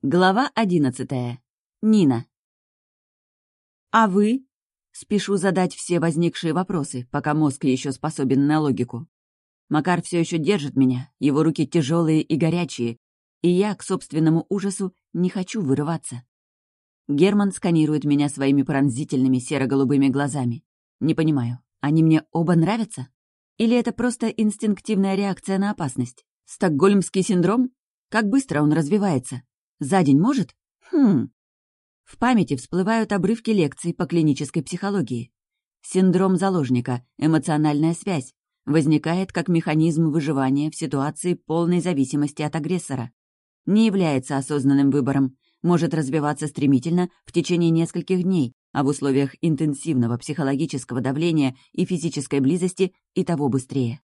Глава 11. Нина. «А вы?» Спешу задать все возникшие вопросы, пока мозг еще способен на логику. Макар все еще держит меня, его руки тяжелые и горячие, и я, к собственному ужасу, не хочу вырываться. Герман сканирует меня своими пронзительными серо-голубыми глазами. Не понимаю, они мне оба нравятся? Или это просто инстинктивная реакция на опасность? Стокгольмский синдром? Как быстро он развивается? За день может? В памяти всплывают обрывки лекций по клинической психологии. Синдром заложника, эмоциональная связь, возникает как механизм выживания в ситуации полной зависимости от агрессора. Не является осознанным выбором, может развиваться стремительно в течение нескольких дней, а в условиях интенсивного психологического давления и физической близости и того быстрее.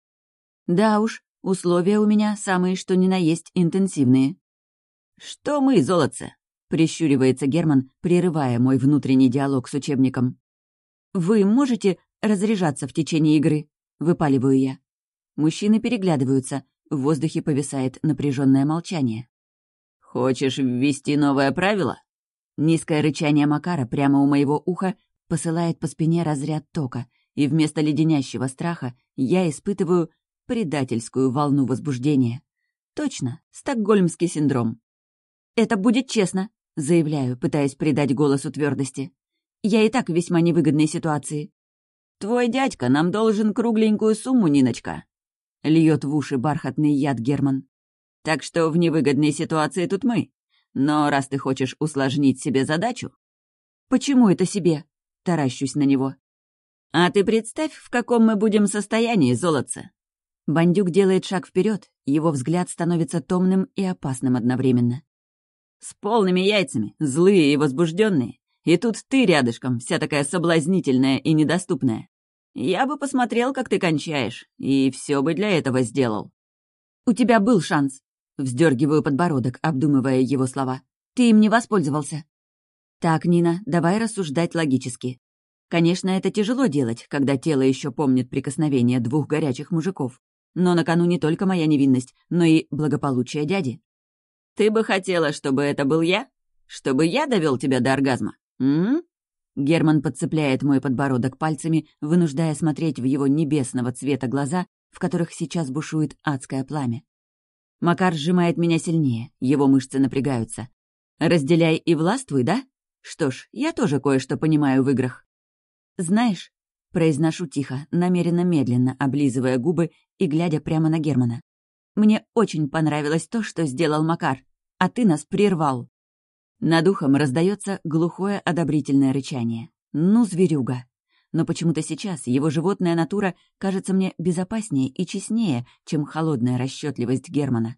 Да уж, условия у меня самые что ни на есть интенсивные. «Что мы, золотце?» — прищуривается Герман, прерывая мой внутренний диалог с учебником. «Вы можете разряжаться в течение игры?» — выпаливаю я. Мужчины переглядываются, в воздухе повисает напряженное молчание. «Хочешь ввести новое правило?» Низкое рычание Макара прямо у моего уха посылает по спине разряд тока, и вместо леденящего страха я испытываю предательскую волну возбуждения. Точно, стокгольмский синдром. «Это будет честно», — заявляю, пытаясь придать голосу твердости. «Я и так в весьма невыгодной ситуации». «Твой дядька нам должен кругленькую сумму, Ниночка», — льет в уши бархатный яд Герман. «Так что в невыгодной ситуации тут мы. Но раз ты хочешь усложнить себе задачу...» «Почему это себе?» — таращусь на него. «А ты представь, в каком мы будем состоянии, золотце». Бандюк делает шаг вперед, его взгляд становится томным и опасным одновременно. «С полными яйцами, злые и возбужденные. И тут ты рядышком, вся такая соблазнительная и недоступная. Я бы посмотрел, как ты кончаешь, и все бы для этого сделал». «У тебя был шанс», — вздергиваю подбородок, обдумывая его слова. «Ты им не воспользовался». «Так, Нина, давай рассуждать логически. Конечно, это тяжело делать, когда тело еще помнит прикосновение двух горячих мужиков. Но на кону не только моя невинность, но и благополучие дяди». «Ты бы хотела, чтобы это был я? Чтобы я довел тебя до оргазма? Герман подцепляет мой подбородок пальцами, вынуждая смотреть в его небесного цвета глаза, в которых сейчас бушует адское пламя. Макар сжимает меня сильнее, его мышцы напрягаются. «Разделяй и властвуй, да? Что ж, я тоже кое-что понимаю в играх». «Знаешь», — произношу тихо, намеренно медленно облизывая губы и глядя прямо на Германа, «мне очень понравилось то, что сделал Макар, а ты нас прервал». Над ухом раздается глухое одобрительное рычание. «Ну, зверюга!» Но почему-то сейчас его животная натура кажется мне безопаснее и честнее, чем холодная расчетливость Германа.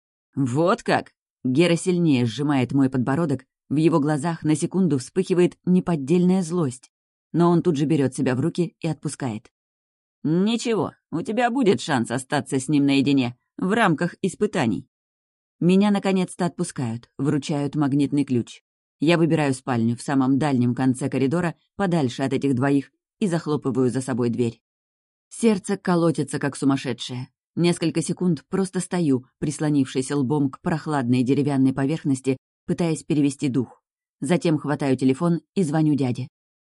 «Вот как!» Гера сильнее сжимает мой подбородок, в его глазах на секунду вспыхивает неподдельная злость, но он тут же берет себя в руки и отпускает. «Ничего, у тебя будет шанс остаться с ним наедине, в рамках испытаний». Меня наконец-то отпускают, вручают магнитный ключ. Я выбираю спальню в самом дальнем конце коридора, подальше от этих двоих, и захлопываю за собой дверь. Сердце колотится, как сумасшедшее. Несколько секунд просто стою, прислонившись лбом к прохладной деревянной поверхности, пытаясь перевести дух. Затем хватаю телефон и звоню дяде.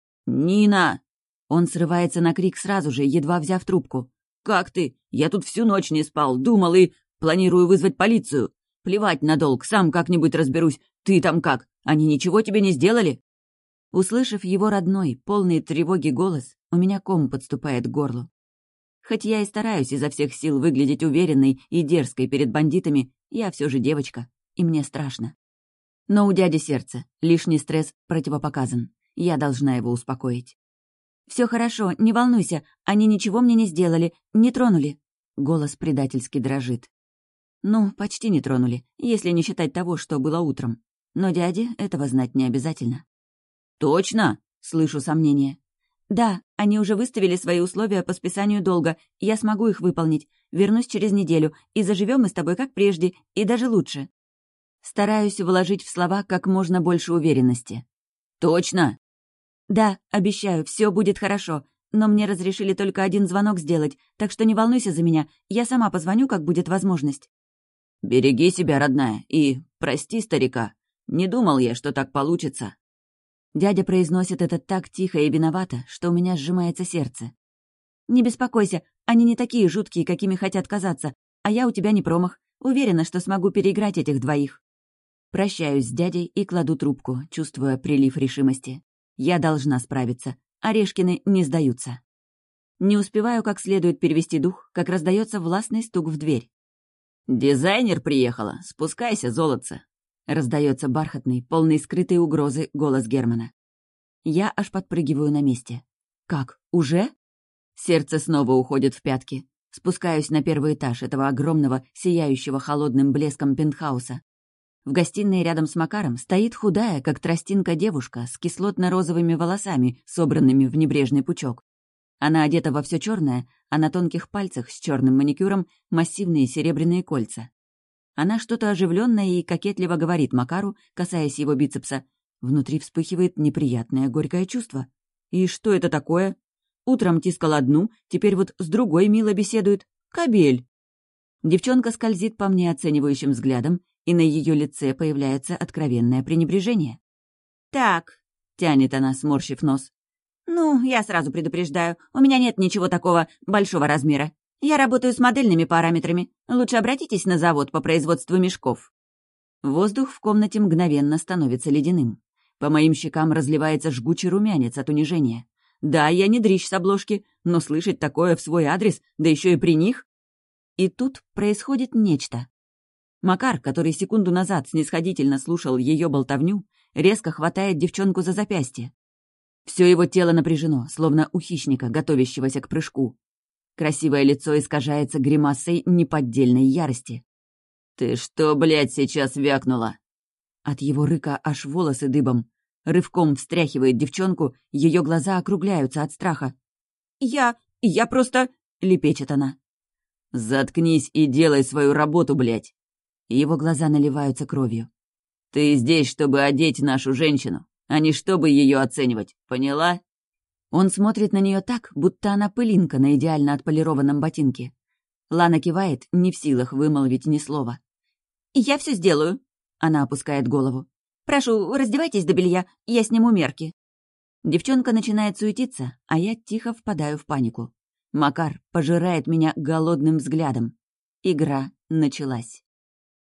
«Нина!» Он срывается на крик сразу же, едва взяв трубку. «Как ты? Я тут всю ночь не спал, думал и... Планирую вызвать полицию. Плевать на долг, сам как-нибудь разберусь. Ты там как? Они ничего тебе не сделали?» Услышав его родной, полный тревоги голос, у меня ком подступает к горлу. Хоть я и стараюсь изо всех сил выглядеть уверенной и дерзкой перед бандитами, я все же девочка, и мне страшно. Но у дяди сердце, лишний стресс противопоказан. Я должна его успокоить. «Все хорошо, не волнуйся, они ничего мне не сделали, не тронули». Голос предательски дрожит. Ну, почти не тронули, если не считать того, что было утром. Но дяде этого знать не обязательно. «Точно?» — слышу сомнение. «Да, они уже выставили свои условия по списанию долга, я смогу их выполнить. Вернусь через неделю, и заживем мы с тобой как прежде, и даже лучше». Стараюсь вложить в слова как можно больше уверенности. «Точно?» «Да, обещаю, все будет хорошо. Но мне разрешили только один звонок сделать, так что не волнуйся за меня, я сама позвоню, как будет возможность». «Береги себя, родная, и прости старика. Не думал я, что так получится». Дядя произносит это так тихо и виновато, что у меня сжимается сердце. «Не беспокойся, они не такие жуткие, какими хотят казаться, а я у тебя не промах. Уверена, что смогу переиграть этих двоих». Прощаюсь с дядей и кладу трубку, чувствуя прилив решимости. Я должна справиться. Орешкины не сдаются. Не успеваю как следует перевести дух, как раздается властный стук в дверь. «Дизайнер приехала. Спускайся, золотце!» Раздается бархатный, полный скрытой угрозы голос Германа. Я аж подпрыгиваю на месте. «Как, уже?» Сердце снова уходит в пятки. Спускаюсь на первый этаж этого огромного, сияющего холодным блеском пентхауса. В гостиной рядом с Макаром стоит худая, как тростинка девушка, с кислотно-розовыми волосами, собранными в небрежный пучок. Она одета во все черное, а на тонких пальцах с черным маникюром массивные серебряные кольца. Она что-то оживленное и кокетливо говорит Макару, касаясь его бицепса. Внутри вспыхивает неприятное горькое чувство. И что это такое? Утром тискал одну, теперь вот с другой мило беседует. Кобель! Девчонка скользит по мне оценивающим взглядом, и на ее лице появляется откровенное пренебрежение. «Так», — тянет она, сморщив нос. «Ну, я сразу предупреждаю, у меня нет ничего такого большого размера. Я работаю с модельными параметрами. Лучше обратитесь на завод по производству мешков». Воздух в комнате мгновенно становится ледяным. По моим щекам разливается жгучий румянец от унижения. Да, я не дрищ с обложки, но слышать такое в свой адрес, да еще и при них. И тут происходит нечто. Макар, который секунду назад снисходительно слушал ее болтовню, резко хватает девчонку за запястье. Все его тело напряжено, словно у хищника, готовящегося к прыжку. Красивое лицо искажается гримасой неподдельной ярости. «Ты что, блядь, сейчас вякнула?» От его рыка аж волосы дыбом. Рывком встряхивает девчонку, ее глаза округляются от страха. Я просто...» — лепечет она. «Заткнись и делай свою работу, блядь!» Его глаза наливаются кровью. «Ты здесь, чтобы одеть нашу женщину, а не чтобы ее оценивать, поняла?» Он смотрит на нее так, будто она пылинка на идеально отполированном ботинке. Лана кивает, не в силах вымолвить ни слова. «Я все сделаю», — она опускает голову. «Прошу, раздевайтесь до белья, я сниму мерки». Девчонка начинает суетиться, а я тихо впадаю в панику. Макар пожирает меня голодным взглядом. Игра началась.